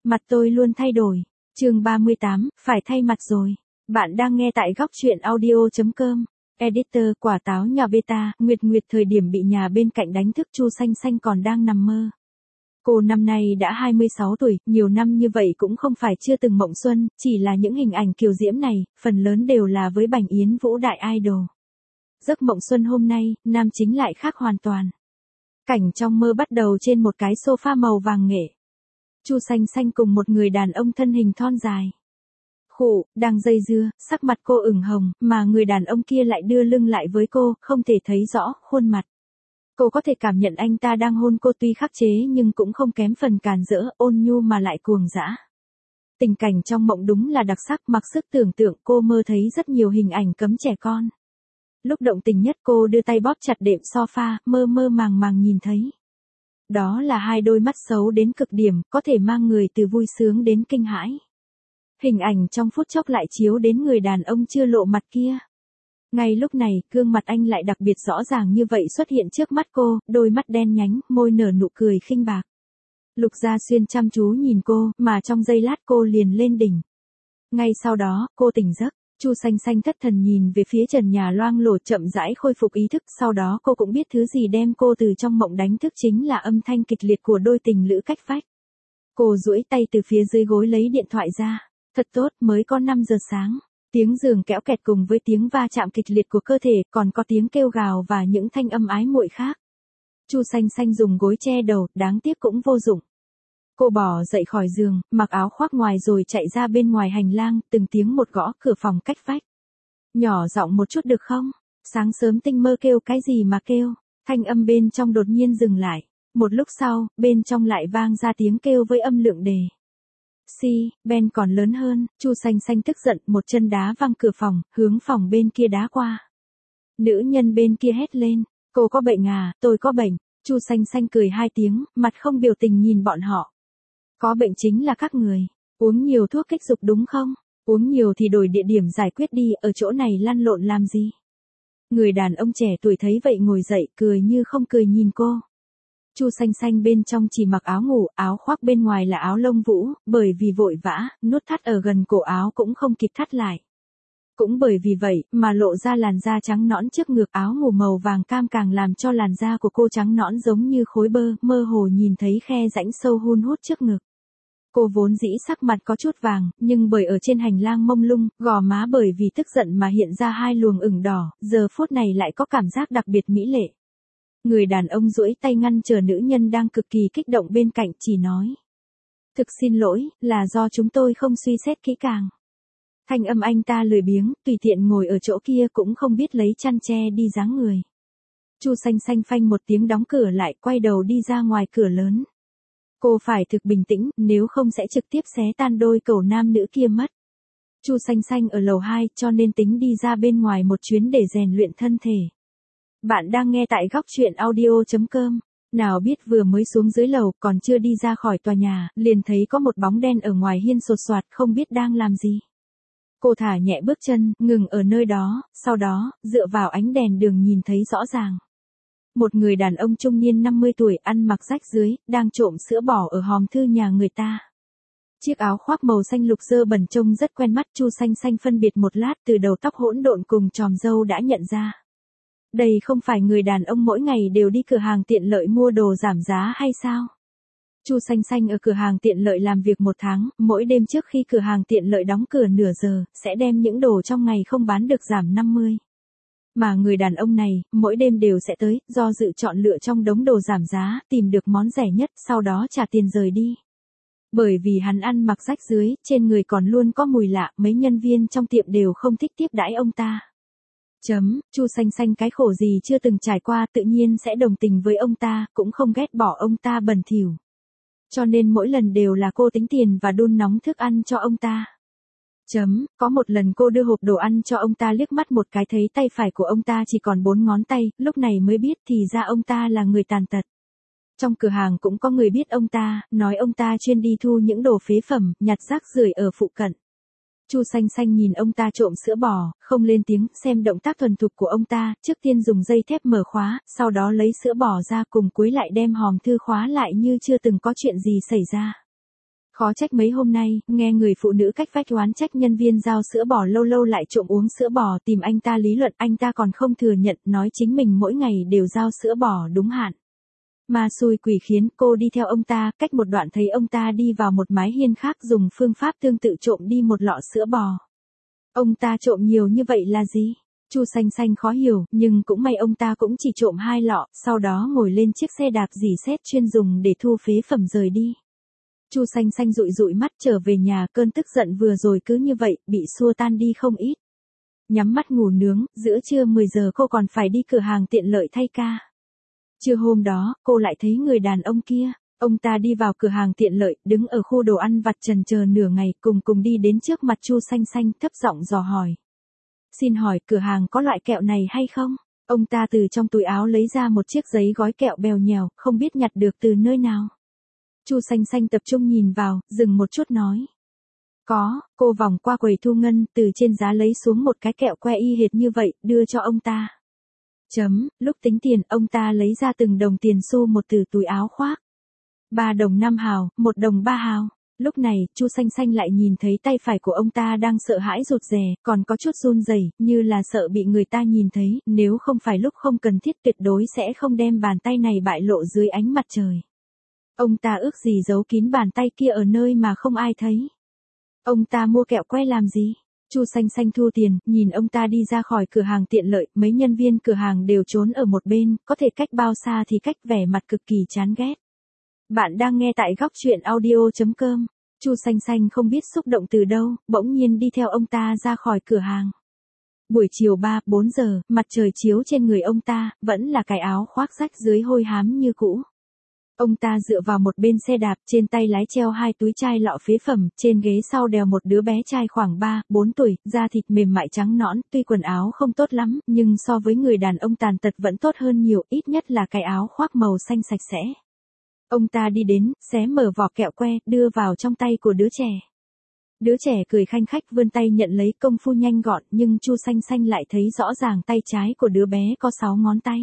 Mặt tôi luôn thay đổi. Chương 38, phải thay mặt rồi. Bạn đang nghe tại góc truyện audio.com. Editor quả táo nhà beta, Nguyệt Nguyệt thời điểm bị nhà bên cạnh đánh thức Chu Xanh Xanh còn đang nằm mơ. Cô năm nay đã 26 tuổi, nhiều năm như vậy cũng không phải chưa từng mộng xuân, chỉ là những hình ảnh kiều diễm này, phần lớn đều là với Bành Yến Vũ đại idol. Giấc mộng xuân hôm nay, nam chính lại khác hoàn toàn. Cảnh trong mơ bắt đầu trên một cái sofa màu vàng nghệ. Chu Xanh Xanh cùng một người đàn ông thân hình thon dài. Khụ, đang dây dưa, sắc mặt cô ửng hồng, mà người đàn ông kia lại đưa lưng lại với cô, không thể thấy rõ khuôn mặt. Cô có thể cảm nhận anh ta đang hôn cô tuy khắc chế nhưng cũng không kém phần càn rỡ, ôn nhu mà lại cuồng dã. Tình cảnh trong mộng đúng là đặc sắc, mặc sức tưởng tượng cô mơ thấy rất nhiều hình ảnh cấm trẻ con. Lúc động tình nhất cô đưa tay bóp chặt đệm sofa, mơ mơ màng màng nhìn thấy. Đó là hai đôi mắt xấu đến cực điểm, có thể mang người từ vui sướng đến kinh hãi. Hình ảnh trong phút chốc lại chiếu đến người đàn ông chưa lộ mặt kia. Ngay lúc này, gương mặt anh lại đặc biệt rõ ràng như vậy xuất hiện trước mắt cô, đôi mắt đen nhánh, môi nở nụ cười khinh bạc. Lục Gia Xuyên chăm chú nhìn cô, mà trong giây lát cô liền lên đỉnh. Ngay sau đó, cô tỉnh giấc. Chu Xanh Xanh thất thần nhìn về phía trần nhà loang lổ chậm rãi khôi phục ý thức, sau đó cô cũng biết thứ gì đem cô từ trong mộng đánh thức chính là âm thanh kịch liệt của đôi tình lữ cách vách. Cô duỗi tay từ phía dưới gối lấy điện thoại ra. Thật tốt, mới có 5 giờ sáng. Tiếng giường kéo kẹt cùng với tiếng va chạm kịch liệt của cơ thể, còn có tiếng kêu gào và những thanh âm ái muội khác. Chu Xanh Xanh dùng gối che đầu, đáng tiếc cũng vô dụng. Cô bò dậy khỏi giường, mặc áo khoác ngoài rồi chạy ra bên ngoài hành lang, từng tiếng một gõ cửa phòng cách vách. Nhỏ giọng một chút được không? Sáng sớm tinh mơ kêu cái gì mà kêu? Thanh âm bên trong đột nhiên dừng lại. Một lúc sau, bên trong lại vang ra tiếng kêu với âm lượng đề. Ben còn lớn hơn. Chu Xanh Xanh tức giận, một chân đá văng cửa phòng, hướng phòng bên kia đá qua. Nữ nhân bên kia hét lên, cô có bệnh à? Tôi có bệnh. Chu Xanh Xanh cười 2 tiếng, mặt không biểu tình nhìn bọn họ. Có bệnh chính là các người. Uống nhiều thuốc kích dục đúng không? Uống nhiều thì đổi địa điểm giải quyết đi, ở chỗ này lăn lộn làm gì? Người đàn ông trẻ tuổi thấy vậy ngồi dậy, cười như không cười nhìn cô. Chu Xanh Xanh bên trong chỉ mặc áo ngủ, áo khoác bên ngoài là áo lông vũ, bởi vì vội vã, nút thắt ở gần cổ áo cũng không kịp thắt lại. Cũng bởi vì vậy, mà lộ ra làn da trắng nõn trước ngực, áo ngủ màu vàng cam càng làm cho làn da của cô trắng nõn giống như khối bơ, mơ hồ nhìn thấy khe rãnh sâu hun hút trước ngực. Cô vốn dĩ sắc mặt có chút vàng, nhưng bởi ở trên hành lang mông lung, gò má bởi vì tức giận mà hiện ra 2 luồng ửng đỏ, giờ phút này lại có cảm giác đặc biệt mỹ lệ. Người đàn ông duỗi tay ngăn chờ nữ nhân đang cực kỳ kích động bên cạnh, chỉ nói. Thực xin lỗi, là do chúng tôi không suy xét kỹ càng. Thanh âm anh ta lười biếng, tùy tiện ngồi ở chỗ kia cũng không biết lấy chăn che đi dáng người. Chu Xanh Xanh phanh một tiếng đóng cửa lại, quay đầu đi ra ngoài cửa lớn. Cô phải thực bình tĩnh, nếu không sẽ trực tiếp xé tan đôi cầu nam nữ kia mất. Chu Xanh Xanh ở lầu 2, cho nên tính đi ra bên ngoài một chuyến để rèn luyện thân thể. Bạn đang nghe tại góc truyện audio.com. Nào biết vừa mới xuống dưới lầu, còn chưa đi ra khỏi tòa nhà, liền thấy có một bóng đen ở ngoài hiên sột soạt, không biết đang làm gì. Cô thả nhẹ bước chân, ngừng ở nơi đó, sau đó, dựa vào ánh đèn đường nhìn thấy rõ ràng. Một người đàn ông trung niên 50 tuổi, ăn mặc rách dưới, đang trộm sữa bò ở hòm thư nhà người ta. Chiếc áo khoác màu xanh lục dơ bẩn trông rất quen mắt. Chu Xanh Xanh phân biệt một lát, từ đầu tóc hỗn độn cùng chòm râu đã nhận ra. Đây không phải người đàn ông mỗi ngày đều đi cửa hàng tiện lợi mua đồ giảm giá hay sao? Chu Xanh Xanh ở cửa hàng tiện lợi làm việc 1 tháng, mỗi đêm trước khi cửa hàng tiện lợi đóng cửa nửa giờ, sẽ đem những đồ trong ngày không bán được giảm 50. Mà người đàn ông này, mỗi đêm đều sẽ tới, do dự chọn lựa trong đống đồ giảm giá, tìm được món rẻ nhất, sau đó trả tiền rời đi. Bởi vì hắn ăn mặc rách rưới, trên người còn luôn có mùi lạ, mấy nhân viên trong tiệm đều không thích tiếp đãi ông ta. Chu Xanh Xanh cái khổ gì chưa từng trải qua tự nhiên sẽ đồng tình với ông ta, cũng không ghét bỏ ông ta bẩn thỉu. Cho nên mỗi lần đều là cô tính tiền và đun nóng thức ăn cho ông ta. Có một lần cô đưa hộp đồ ăn cho ông ta, liếc mắt một cái thấy tay phải của ông ta chỉ còn 4 ngón tay, lúc này mới biết thì ra ông ta là người tàn tật. Trong cửa hàng cũng có người biết ông ta, nói ông ta chuyên đi thu những đồ phế phẩm, nhặt rác rưởi ở phụ cận. Chu Xanh Xanh nhìn ông ta trộm sữa bò, không lên tiếng, xem động tác thuần thục của ông ta, trước tiên dùng dây thép mở khóa, sau đó lấy sữa bò ra cùng cúi lại đem hòm thư khóa lại như chưa từng có chuyện gì xảy ra. Khó trách mấy hôm nay, nghe người phụ nữ cách vách oán trách nhân viên giao sữa bò lâu lâu lại trộm uống sữa bò, tìm anh ta lý luận, anh ta còn không thừa nhận, nói chính mình mỗi ngày đều giao sữa bò đúng hạn. Mà xui quỷ khiến cô đi theo ông ta, cách một đoạn thấy ông ta đi vào một mái hiên khác dùng phương pháp tương tự trộm đi một lọ sữa bò. Ông ta trộm nhiều như vậy là gì? Chu Xanh Xanh khó hiểu, nhưng cũng may ông ta cũng chỉ trộm 2 lọ, sau đó ngồi lên chiếc xe đạp rỉ sét chuyên dùng để thu phế phẩm rời đi. Chu Xanh Xanh dụi dụi mắt trở về nhà, cơn tức giận vừa rồi cứ như vậy, bị xua tan đi không ít. Nhắm mắt ngủ nướng, giữa trưa 10 giờ cô còn phải đi cửa hàng tiện lợi thay ca. Trưa hôm đó, cô lại thấy người đàn ông kia. Ông ta đi vào cửa hàng tiện lợi, đứng ở khu đồ ăn vặt chần chờ nửa ngày, cùng đi đến trước mặt Chu Xanh Xanh, thấp giọng dò hỏi. Xin hỏi, cửa hàng có loại kẹo này hay không? Ông ta từ trong túi áo lấy ra một chiếc giấy gói kẹo bèo nhèo, không biết nhặt được từ nơi nào. Chu Xanh Xanh tập trung nhìn vào, dừng một chút nói. Có, cô vòng qua quầy thu ngân, từ trên giá lấy xuống một cái kẹo que y hệt như vậy, đưa cho ông ta. Lúc tính tiền, ông ta lấy ra từng đồng tiền xu một từ túi áo khoác. 3 đồng 5 hào, 1 đồng 3 hào. Lúc này, Chu Xanh Xanh lại nhìn thấy tay phải của ông ta đang sợ hãi rụt rè, còn có chút run rẩy, như là sợ bị người ta nhìn thấy, nếu không phải lúc không cần thiết tuyệt đối sẽ không đem bàn tay này bại lộ dưới ánh mặt trời. Ông ta ước gì giấu kín bàn tay kia ở nơi mà không ai thấy. Ông ta mua kẹo que làm gì? Chu Xanh Xanh thu tiền, nhìn ông ta đi ra khỏi cửa hàng tiện lợi, mấy nhân viên cửa hàng đều trốn ở một bên, có thể cách bao xa thì cách, vẻ mặt cực kỳ chán ghét. Bạn đang nghe tại góc truyện audio.com. Chu Xanh Xanh không biết xúc động từ đâu, bỗng nhiên đi theo ông ta ra khỏi cửa hàng. Buổi chiều 3-4 giờ, mặt trời chiếu trên người ông ta, vẫn là cái áo khoác rách dưới hôi hám như cũ. Ông ta dựa vào một bên xe đạp, trên tay lái treo 2 túi chai lọ phế phẩm, trên ghế sau đèo một đứa bé trai khoảng 3-4 tuổi, da thịt mềm mại trắng nõn, tuy quần áo không tốt lắm, nhưng so với người đàn ông tàn tật vẫn tốt hơn nhiều, ít nhất là cái áo khoác màu xanh sạch sẽ. Ông ta đi đến, xé mở vỏ kẹo que, đưa vào trong tay của đứa trẻ. Đứa trẻ cười khanh khách vươn tay nhận lấy, công phu nhanh gọn, nhưng Chu Xanh Xanh lại thấy rõ ràng tay trái của đứa bé có 6 ngón tay.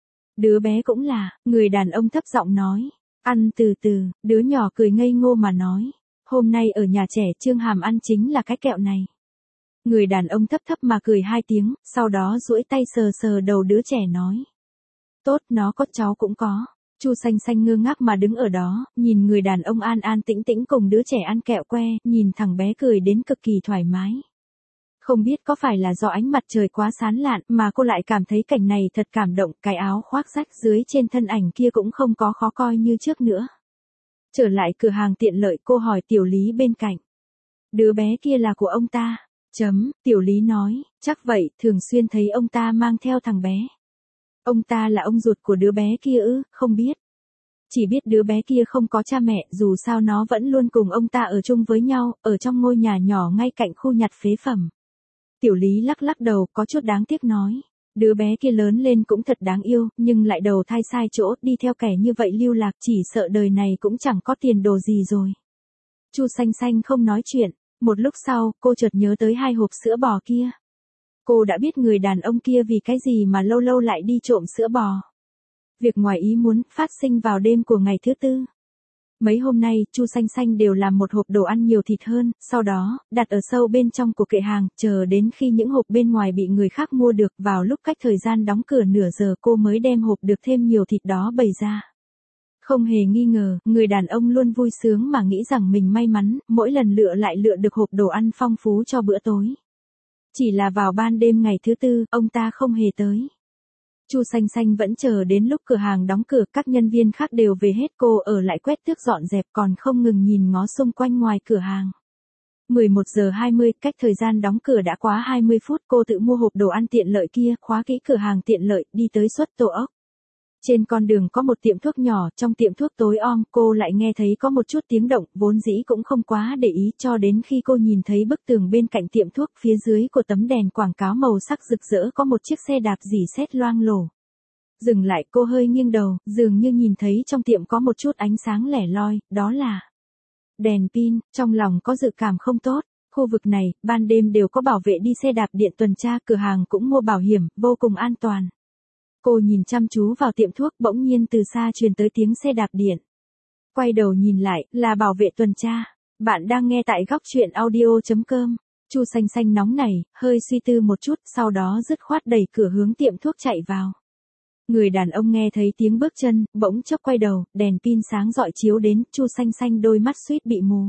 Đứa bé cũng là, người đàn ông thấp giọng nói. Ăn từ từ, đứa nhỏ cười ngây ngô mà nói. Hôm nay ở nhà trẻ Trương Hàm ăn chính là cái kẹo này. Người đàn ông thấp thấp mà cười 2 tiếng, sau đó duỗi tay sờ sờ đầu đứa trẻ nói. Tốt, nó có, cháu cũng có. Chu Xanh Xanh ngơ ngác mà đứng ở đó, nhìn người đàn ông an an tĩnh tĩnh cùng đứa trẻ ăn kẹo que, nhìn thằng bé cười đến cực kỳ thoải mái. Không biết có phải là do ánh mặt trời quá sáng lạn mà cô lại cảm thấy cảnh này thật cảm động, cái áo khoác rách dưới trên thân ảnh kia cũng không có khó coi như trước nữa. Trở lại cửa hàng tiện lợi, cô hỏi Tiểu Lý bên cạnh. Đứa bé kia là của ông ta. Tiểu Lý nói, chắc vậy, thường xuyên thấy ông ta mang theo thằng bé. Ông ta là ông ruột của đứa bé kia ư? Không biết. Chỉ biết đứa bé kia không có cha mẹ, dù sao nó vẫn luôn cùng ông ta ở chung với nhau, ở trong ngôi nhà nhỏ ngay cạnh khu nhặt phế phẩm. Tiểu Lý lắc lắc đầu, có chút đáng tiếc nói. Đứa bé kia lớn lên cũng thật đáng yêu, nhưng lại đầu thai sai chỗ, đi theo kẻ như vậy lưu lạc, chỉ sợ đời này cũng chẳng có tiền đồ gì rồi. Chu Xanh Xanh không nói chuyện. Một lúc sau, cô chợt nhớ tới 2 hộp sữa bò kia. Cô đã biết người đàn ông kia vì cái gì mà lâu lâu lại đi trộm sữa bò. Việc ngoài ý muốn phát sinh vào đêm của ngày thứ Tư. Mấy hôm nay, Chu Xanh Xanh đều làm một hộp đồ ăn nhiều thịt hơn, sau đó, đặt ở sâu bên trong của kệ hàng, chờ đến khi những hộp bên ngoài bị người khác mua được, vào lúc cách thời gian đóng cửa nửa giờ cô mới đem hộp được thêm nhiều thịt đó bày ra. Không hề nghi ngờ, người đàn ông luôn vui sướng mà nghĩ rằng mình may mắn, mỗi lần lại lựa được hộp đồ ăn phong phú cho bữa tối. Chỉ là vào ban đêm ngày thứ Tư, ông ta không hề tới. Chu Xanh Xanh vẫn chờ đến lúc cửa hàng đóng cửa, các nhân viên khác đều về hết, cô ở lại quét tước dọn dẹp còn không ngừng nhìn ngó xung quanh ngoài cửa hàng. 11 giờ 20, cách thời gian đóng cửa đã quá 20 phút, cô tự mua hộp đồ ăn tiện lợi kia, khóa kỹ cửa hàng tiện lợi, đi tới Suất Tô Ốc. Trên con đường có một tiệm thuốc nhỏ, trong tiệm thuốc tối om, cô lại nghe thấy có một chút tiếng động, vốn dĩ cũng không quá để ý, cho đến khi cô nhìn thấy bức tường bên cạnh tiệm thuốc, phía dưới của tấm đèn quảng cáo màu sắc rực rỡ có một chiếc xe đạp rỉ sét loang lổ. Dừng lại, cô hơi nghiêng đầu, dường như nhìn thấy trong tiệm có một chút ánh sáng lẻ loi, đó là đèn pin, trong lòng có dự cảm không tốt. Khu vực này, ban đêm đều có bảo vệ đi xe đạp điện tuần tra, cửa hàng cũng mua bảo hiểm, vô cùng an toàn. Cô nhìn chăm chú vào tiệm thuốc, bỗng nhiên từ xa truyền tới tiếng xe đạp điện. Quay đầu nhìn lại, là bảo vệ tuần tra. Bạn đang nghe tại góc chuyện audio.com. Chu Xanh Xanh nóng nảy, hơi suy tư một chút, sau đó dứt khoát đẩy cửa hướng tiệm thuốc chạy vào. Người đàn ông nghe thấy tiếng bước chân, bỗng chốc quay đầu, đèn pin sáng rọi chiếu đến, Chu Xanh Xanh đôi mắt suýt bị mù.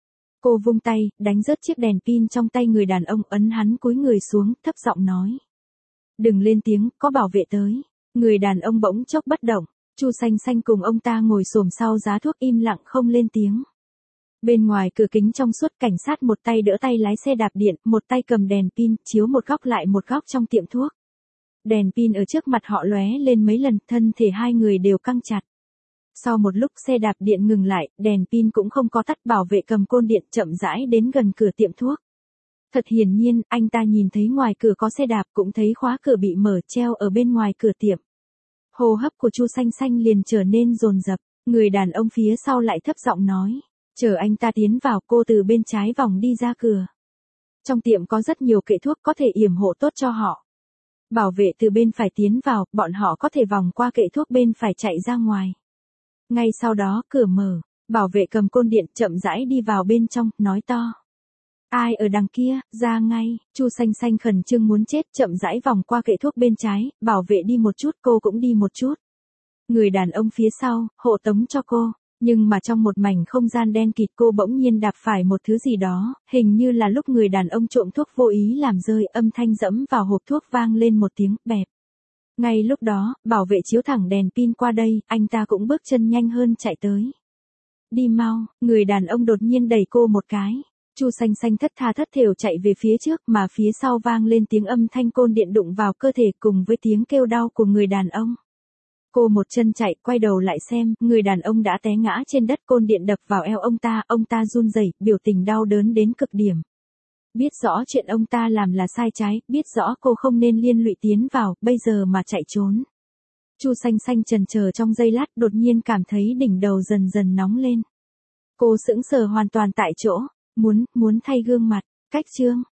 Cô vung tay, đánh rớt chiếc đèn pin trong tay người đàn ông, ấn hắn cúi người xuống, thấp giọng nói. Đừng lên tiếng, có bảo vệ tới. Người đàn ông bỗng chốc bất động, Chu Xanh Xanh cùng ông ta ngồi xổm sau giá thuốc im lặng không lên tiếng. Bên ngoài cửa kính trong suốt, cảnh sát một tay đỡ tay lái xe đạp điện, một tay cầm đèn pin, chiếu một góc lại một góc trong tiệm thuốc. Đèn pin ở trước mặt họ lóe lên mấy lần, thân thể hai người đều căng chặt. Sau một lúc xe đạp điện ngừng lại, đèn pin cũng không có tắt, bảo vệ cầm côn điện chậm rãi đến gần cửa tiệm thuốc. Thật hiển nhiên, anh ta nhìn thấy ngoài cửa có xe đạp, cũng thấy khóa cửa bị mở treo ở bên ngoài cửa tiệm. Hô hấp của Chu Xanh Xanh liền trở nên dồn dập, người đàn ông phía sau lại thấp giọng nói. Chờ anh ta tiến vào, cô từ bên trái vòng đi ra cửa. Trong tiệm có rất nhiều kệ thuốc có thể yểm hộ tốt cho họ. Bảo vệ từ bên phải tiến vào, bọn họ có thể vòng qua kệ thuốc bên phải chạy ra ngoài. Ngay sau đó cửa mở, bảo vệ cầm côn điện chậm rãi đi vào bên trong, nói to. Ai ở đằng kia, ra ngay. Chu Xanh Xanh khẩn trương muốn chết, chậm rãi vòng qua kệ thuốc bên trái, bảo vệ đi một chút, cô cũng đi một chút. Người đàn ông phía sau, hộ tống cho cô. Nhưng mà trong một mảnh không gian đen kịt, cô bỗng nhiên đạp phải một thứ gì đó, hình như là lúc người đàn ông trộm thuốc vô ý làm rơi, âm thanh dẫm vào hộp thuốc vang lên một tiếng bẹp. Ngay lúc đó, bảo vệ chiếu thẳng đèn pin qua đây, anh ta cũng bước chân nhanh hơn chạy tới. Đi mau, người đàn ông đột nhiên đẩy cô một cái. Chu Xanh Xanh thất tha thất thểu chạy về phía trước, mà phía sau vang lên tiếng âm thanh côn điện đụng vào cơ thể cùng với tiếng kêu đau của người đàn ông. Cô một chân chạy, quay đầu lại xem, người đàn ông đã té ngã trên đất, côn điện đập vào eo ông ta run rẩy, biểu tình đau đớn đến cực điểm. Biết rõ chuyện ông ta làm là sai trái, biết rõ cô không nên liên lụy tiến vào, bây giờ mà chạy trốn. Chu Xanh Xanh chần chờ trong giây lát, đột nhiên cảm thấy đỉnh đầu dần dần nóng lên. Cô sững sờ hoàn toàn tại chỗ, muốn thay gương mặt, cách chương.